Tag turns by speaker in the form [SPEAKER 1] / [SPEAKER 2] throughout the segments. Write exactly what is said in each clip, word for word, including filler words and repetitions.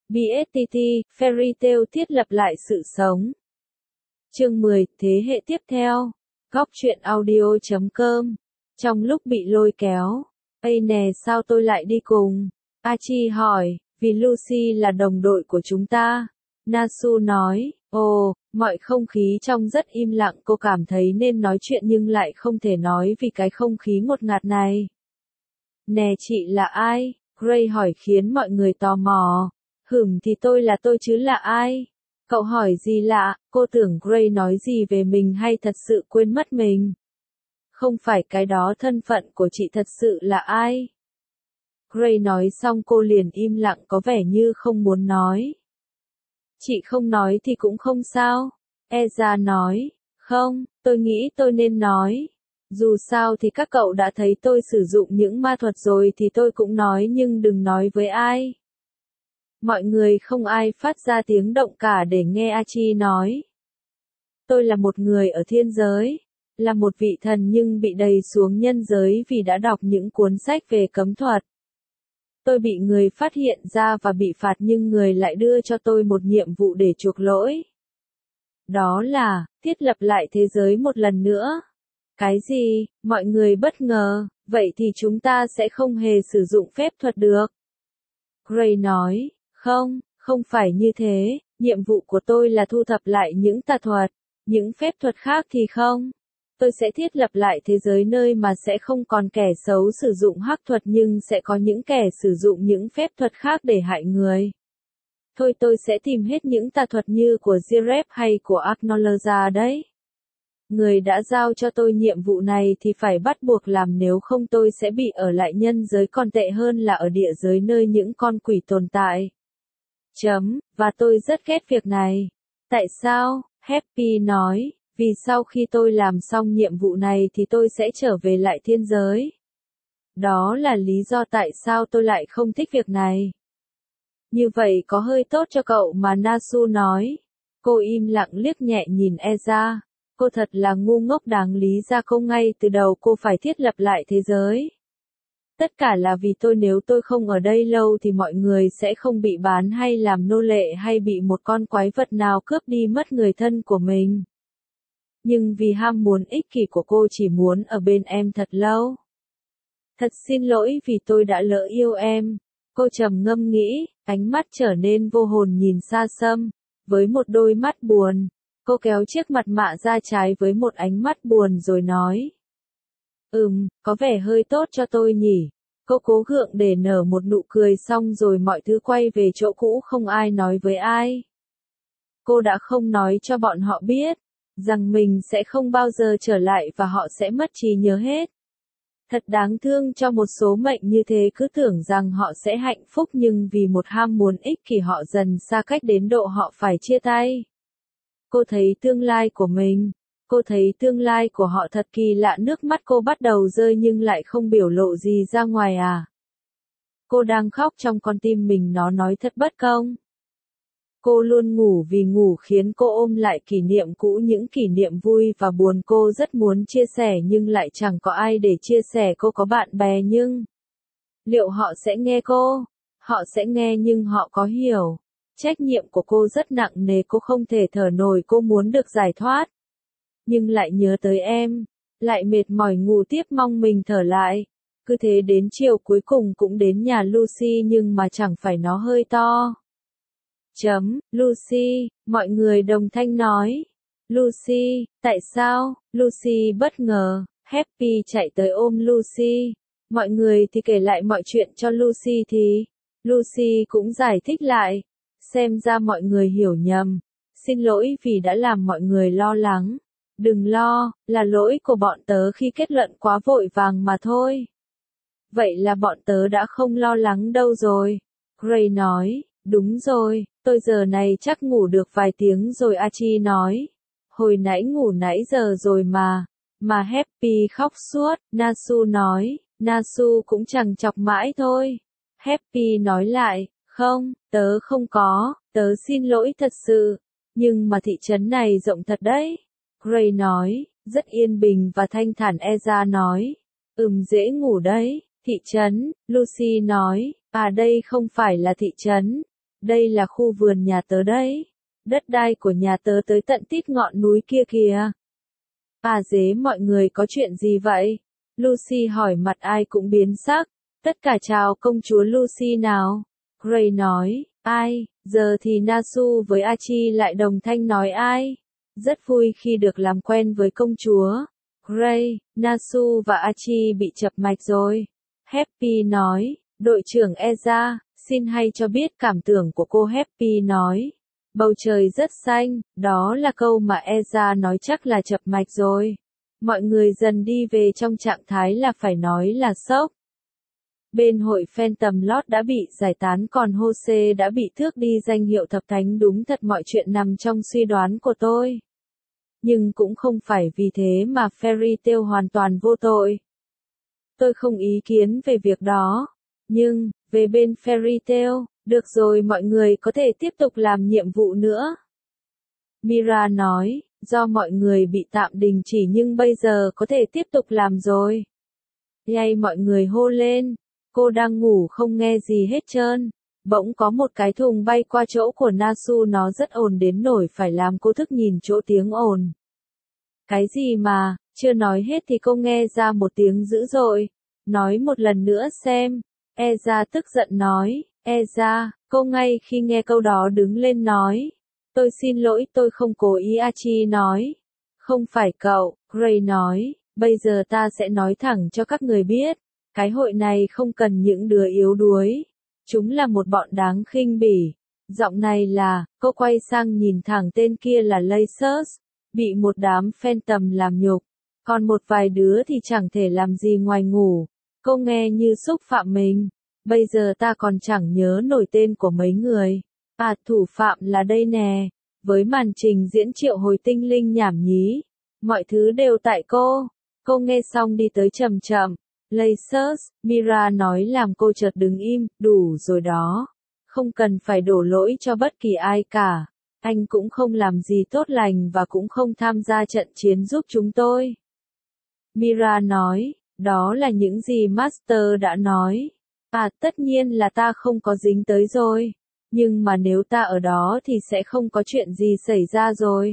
[SPEAKER 1] bê ét tê tê, Fairy Tail thiết lập lại sự sống. Chương mười, thế hệ tiếp theo. Góc truyện audio chấm com. Trong lúc bị lôi kéo, "Ây nè sao tôi lại đi cùng?" Archie hỏi, "Vì Lucy là đồng đội của chúng ta." Nasu nói, "Ồ." Mọi không khí trong rất im lặng, cô cảm thấy nên nói chuyện nhưng lại không thể nói vì cái không khí ngột ngạt này. "Nè chị là ai?" Gray hỏi khiến mọi người tò mò. "Hửm thì tôi là tôi chứ là ai?" "Cậu hỏi gì lạ?" Cô tưởng Gray nói gì về mình hay thật sự quên mất mình. "Không phải cái đó, thân phận của chị thật sự là ai?" Gray nói xong cô liền im lặng có vẻ như không muốn nói. "Chị không nói thì cũng không sao." Ezra nói, "Không, tôi nghĩ tôi nên nói. Dù sao thì các cậu đã thấy tôi sử dụng những ma thuật rồi thì tôi cũng nói nhưng đừng nói với ai." Mọi người không ai phát ra tiếng động cả để nghe Archie nói. "Tôi là một người ở thiên giới, là một vị thần nhưng bị đày xuống nhân giới vì đã đọc những cuốn sách về cấm thuật. Tôi bị người phát hiện ra và bị phạt nhưng người lại đưa cho tôi một nhiệm vụ để chuộc lỗi. Đó là, thiết lập lại thế giới một lần nữa." "Cái gì?" Mọi người bất ngờ, "Vậy thì chúng ta sẽ không hề sử dụng phép thuật được." Gray nói, "Không, không phải như thế, nhiệm vụ của tôi là thu thập lại những tà thuật, những phép thuật khác thì không. Tôi sẽ thiết lập lại thế giới nơi mà sẽ không còn kẻ xấu sử dụng hắc thuật nhưng sẽ có những kẻ sử dụng những phép thuật khác để hại người. Thôi tôi sẽ tìm hết những tà thuật như của Zirep hay của Acknowledge đấy. Người đã giao cho tôi nhiệm vụ này thì phải bắt buộc làm nếu không tôi sẽ bị ở lại nhân giới còn tệ hơn là ở địa giới nơi những con quỷ tồn tại. Chấm, và tôi rất ghét việc này." "Tại sao?" Happy nói, "Vì sau khi tôi làm xong nhiệm vụ này thì tôi sẽ trở về lại thiên giới. Đó là lý do tại sao tôi lại không thích việc này." "Như vậy có hơi tốt cho cậu mà." Nasu nói. Cô im lặng liếc nhẹ nhìn Ezra. Cô thật là ngu ngốc, đáng lý ra cô ngay từ đầu cô phải thiết lập lại thế giới. Tất cả là vì tôi, nếu tôi không ở đây lâu thì mọi người sẽ không bị bán hay làm nô lệ hay bị một con quái vật nào cướp đi mất người thân của mình. Nhưng vì ham muốn ích kỷ của cô chỉ muốn ở bên em thật lâu. Thật xin lỗi vì tôi đã lỡ yêu em. Cô trầm ngâm nghĩ, ánh mắt trở nên vô hồn nhìn xa xăm, với một đôi mắt buồn. Cô kéo chiếc mặt mạ ra trái với một ánh mắt buồn rồi nói. Ừm, có vẻ hơi tốt cho tôi nhỉ. Cô cố gượng để nở một nụ cười xong rồi mọi thứ quay về chỗ cũ, không ai nói với ai. Cô đã không nói cho bọn họ biết, rằng mình sẽ không bao giờ trở lại và họ sẽ mất trí nhớ hết. Thật đáng thương cho một số mệnh như thế cứ tưởng rằng họ sẽ hạnh phúc nhưng vì một ham muốn ích kỷ họ dần xa cách đến độ họ phải chia tay. Cô thấy tương lai của mình. Cô thấy tương lai của họ thật kỳ lạ, nước mắt cô bắt đầu rơi nhưng lại không biểu lộ gì ra ngoài à. Cô đang khóc trong con tim mình, nó nói thật bất công. Cô luôn ngủ vì ngủ khiến cô ôm lại kỷ niệm cũ, những kỷ niệm vui và buồn cô rất muốn chia sẻ nhưng lại chẳng có ai để chia sẻ. Cô có bạn bè nhưng liệu họ sẽ nghe cô? Họ sẽ nghe nhưng họ có hiểu? Trách nhiệm của cô rất nặng nề, cô không thể thở nổi, cô muốn được giải thoát. Nhưng lại nhớ tới em, lại mệt mỏi ngủ tiếp mong mình thở lại. Cứ thế đến chiều cuối cùng cũng đến nhà Lucy nhưng mà chẳng phải nó hơi to. Chấm, Lucy, mọi người đồng thanh nói. Lucy, tại sao? Lucy bất ngờ, Happy chạy tới ôm Lucy. Mọi người thì kể lại mọi chuyện cho Lucy thì Lucy cũng giải thích lại. Xem ra mọi người hiểu nhầm. Xin lỗi vì đã làm mọi người lo lắng. Đừng lo, là lỗi của bọn tớ khi kết luận quá vội vàng mà thôi. Vậy là bọn tớ đã không lo lắng đâu rồi. Gray nói, đúng rồi, tôi giờ này chắc ngủ được vài tiếng rồi. Archie nói, hồi nãy ngủ nãy giờ rồi mà. Mà Happy khóc suốt. Nasu nói, Nasu cũng chẳng chọc mãi thôi. Happy nói lại, không, tớ không có, tớ xin lỗi thật sự. Nhưng mà thị trấn này rộng thật đấy. Gray nói, rất yên bình và thanh thản. Ezra nói, ừm dễ ngủ đấy. Thị trấn, Lucy nói, à đây không phải là thị trấn. đây là khu vườn nhà tớ đấy. Đất đai của nhà tớ tới tận tít ngọn núi kia kìa. À dế, mọi người có chuyện gì vậy? Lucy hỏi, mặt ai cũng biến sắc. Tất cả chào công chúa Lucy nào. Gray nói, ai, giờ thì Nasu với Archie lại đồng thanh nói ai. Rất vui khi được làm quen với công chúa. Gray, Nasu và Archie bị chập mạch rồi. Happy nói, đội trưởng Ezra, xin hay cho biết cảm tưởng của cô. Happy nói, bầu trời rất xanh, đó là câu mà Ezra nói chắc là chập mạch rồi. Mọi người dần đi về trong trạng thái là phải nói là sốc. Bên hội Phantom Lord đã bị giải tán, còn Jose đã bị tước đi danh hiệu thập thánh. Đúng thật, mọi chuyện nằm trong suy đoán của tôi. Nhưng cũng không phải vì thế mà Fairy Tail hoàn toàn vô tội. Tôi không ý kiến về việc đó. Nhưng, về bên Fairy Tail, được rồi, mọi người có thể tiếp tục làm nhiệm vụ nữa. Mira nói, do mọi người bị tạm đình chỉ nhưng bây giờ có thể tiếp tục làm rồi. Yay, mọi người hô lên. Cô đang ngủ không nghe gì hết trơn. Bỗng có một cái thùng bay qua chỗ của Nasu, nó rất ồn đến nổi phải làm cô thức nhìn chỗ tiếng ồn. Cái gì mà, chưa nói hết thì cô nghe ra một tiếng dữ dội. Nói một lần nữa xem. Ezra tức giận nói. Ezra, cô ngay khi nghe câu đó đứng lên nói. Tôi xin lỗi, tôi không cố ý. Archie nói. Không phải cậu, Gray nói. Bây giờ ta sẽ nói thẳng cho các người biết. Cái hội này không cần những đứa yếu đuối. Chúng là một bọn đáng khinh bỉ. Giọng này là, cô quay sang nhìn thẳng tên kia là Lacers. Bị một đám Phantom làm nhục. Còn một vài đứa thì chẳng thể làm gì ngoài ngủ. Cô nghe như xúc phạm mình. Bây giờ ta còn chẳng nhớ nổi tên của mấy người. À, thủ phạm là đây nè. Với màn trình diễn triệu hồi tinh linh nhảm nhí. Mọi thứ đều tại cô. Cô nghe xong đi tới chậm chậm. Lacers, Mira nói làm cô chợt đứng im. Đủ rồi đó. Không cần phải đổ lỗi cho bất kỳ ai cả. Anh cũng không làm gì tốt lành và cũng không tham gia trận chiến giúp chúng tôi. Mira nói, đó là những gì Master đã nói. À, tất nhiên là ta không có dính tới rồi. Nhưng mà nếu ta ở đó thì sẽ không có chuyện gì xảy ra rồi.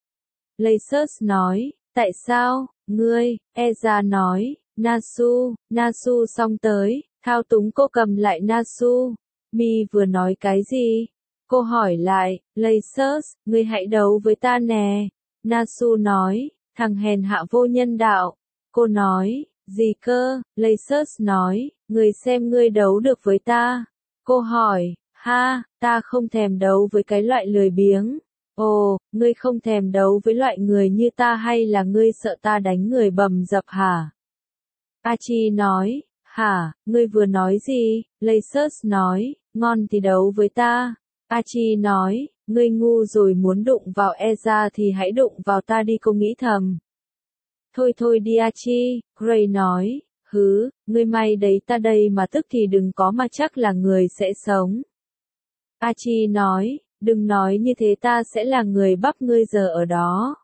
[SPEAKER 1] Lacers nói, tại sao, ngươi, Ezra nói, Nasu, Nasu xong tới, thao túng cô cầm lại Nasu. Mi vừa nói cái gì? Cô hỏi lại, Lacers, ngươi hãy đấu với ta nè. Nasu nói, thằng hèn hạ vô nhân đạo. Cô nói, gì cơ? Lacers nói, ngươi xem ngươi đấu được với ta. Cô hỏi, ha, ta không thèm đấu với cái loại lười biếng. Ồ, ngươi không thèm đấu với loại người như ta hay là ngươi sợ ta đánh người bầm dập hả? Archie nói, hả, ngươi vừa nói gì? Lacers nói, ngon thì đấu với ta. Archie nói, ngươi ngu rồi, muốn đụng vào Ezra thì hãy đụng vào ta đi, cô nghĩ thầm. Thôi thôi đi Archie, Gray nói, hứ, ngươi may đấy, ta đây mà tức thì đừng có mà chắc là người sẽ sống. Archie nói, đừng nói như thế, ta sẽ là người bắp ngươi giờ ở đó.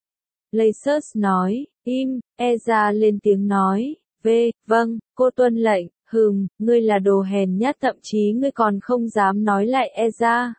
[SPEAKER 1] Lacers nói, im, Ezra lên tiếng nói, về, vâng, cô tuân lệnh, hừm, ngươi là đồ hèn nhát, thậm chí ngươi còn không dám nói lại Ezra.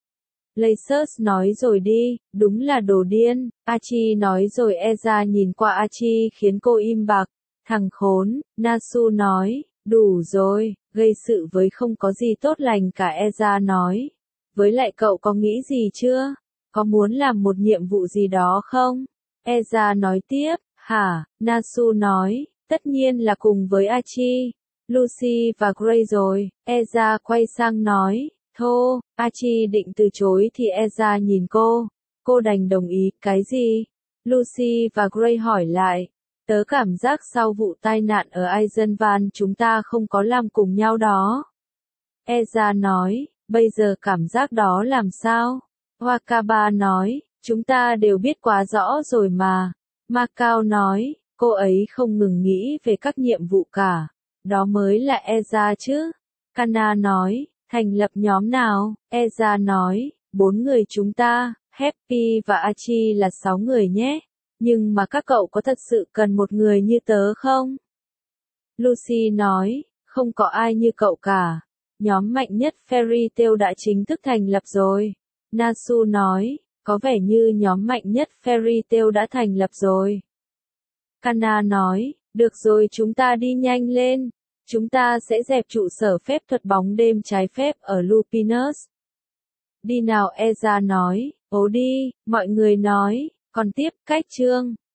[SPEAKER 1] Lacers nói rồi đi, đúng là đồ điên. Archie nói rồi Ezra nhìn qua Archie khiến cô im bặt. Thằng khốn, Nasu nói, đủ rồi, gây sự với không có gì tốt lành cả. Ezra nói, với lại cậu có nghĩ gì chưa? Có muốn làm một nhiệm vụ gì đó không? Ezra nói tiếp, hả? Nasu nói, tất nhiên là cùng với Archie, Lucy và Gray rồi. Ezra quay sang nói, thô, Archie định từ chối thì Ezra nhìn cô. Cô đành đồng ý, cái gì? Lucy và Gray hỏi lại. Tớ cảm giác sau vụ tai nạn ở Eisenvan chúng ta không có làm cùng nhau đó. Ezra nói, bây giờ cảm giác đó làm sao? Wakaba nói, chúng ta đều biết quá rõ rồi mà. Macau nói, cô ấy không ngừng nghĩ về các nhiệm vụ cả. Đó mới là Ezra chứ. Kana nói, thành lập nhóm nào? Ezra nói, bốn người chúng ta, Happy và Archie là sáu người nhé. Nhưng mà các cậu có thật sự cần một người như tớ không? Lucy nói, không có ai như cậu cả. Nhóm mạnh nhất Fairy Tail đã chính thức thành lập rồi. Nasu nói, có vẻ như nhóm mạnh nhất Fairy Tail đã thành lập rồi. Kana nói, được rồi chúng ta đi nhanh lên. Chúng ta sẽ dẹp trụ sở phép thuật bóng đêm trái phép ở Lupinus. Đi nào Eza nói, ố đi, mọi người nói, còn tiếp cách chương.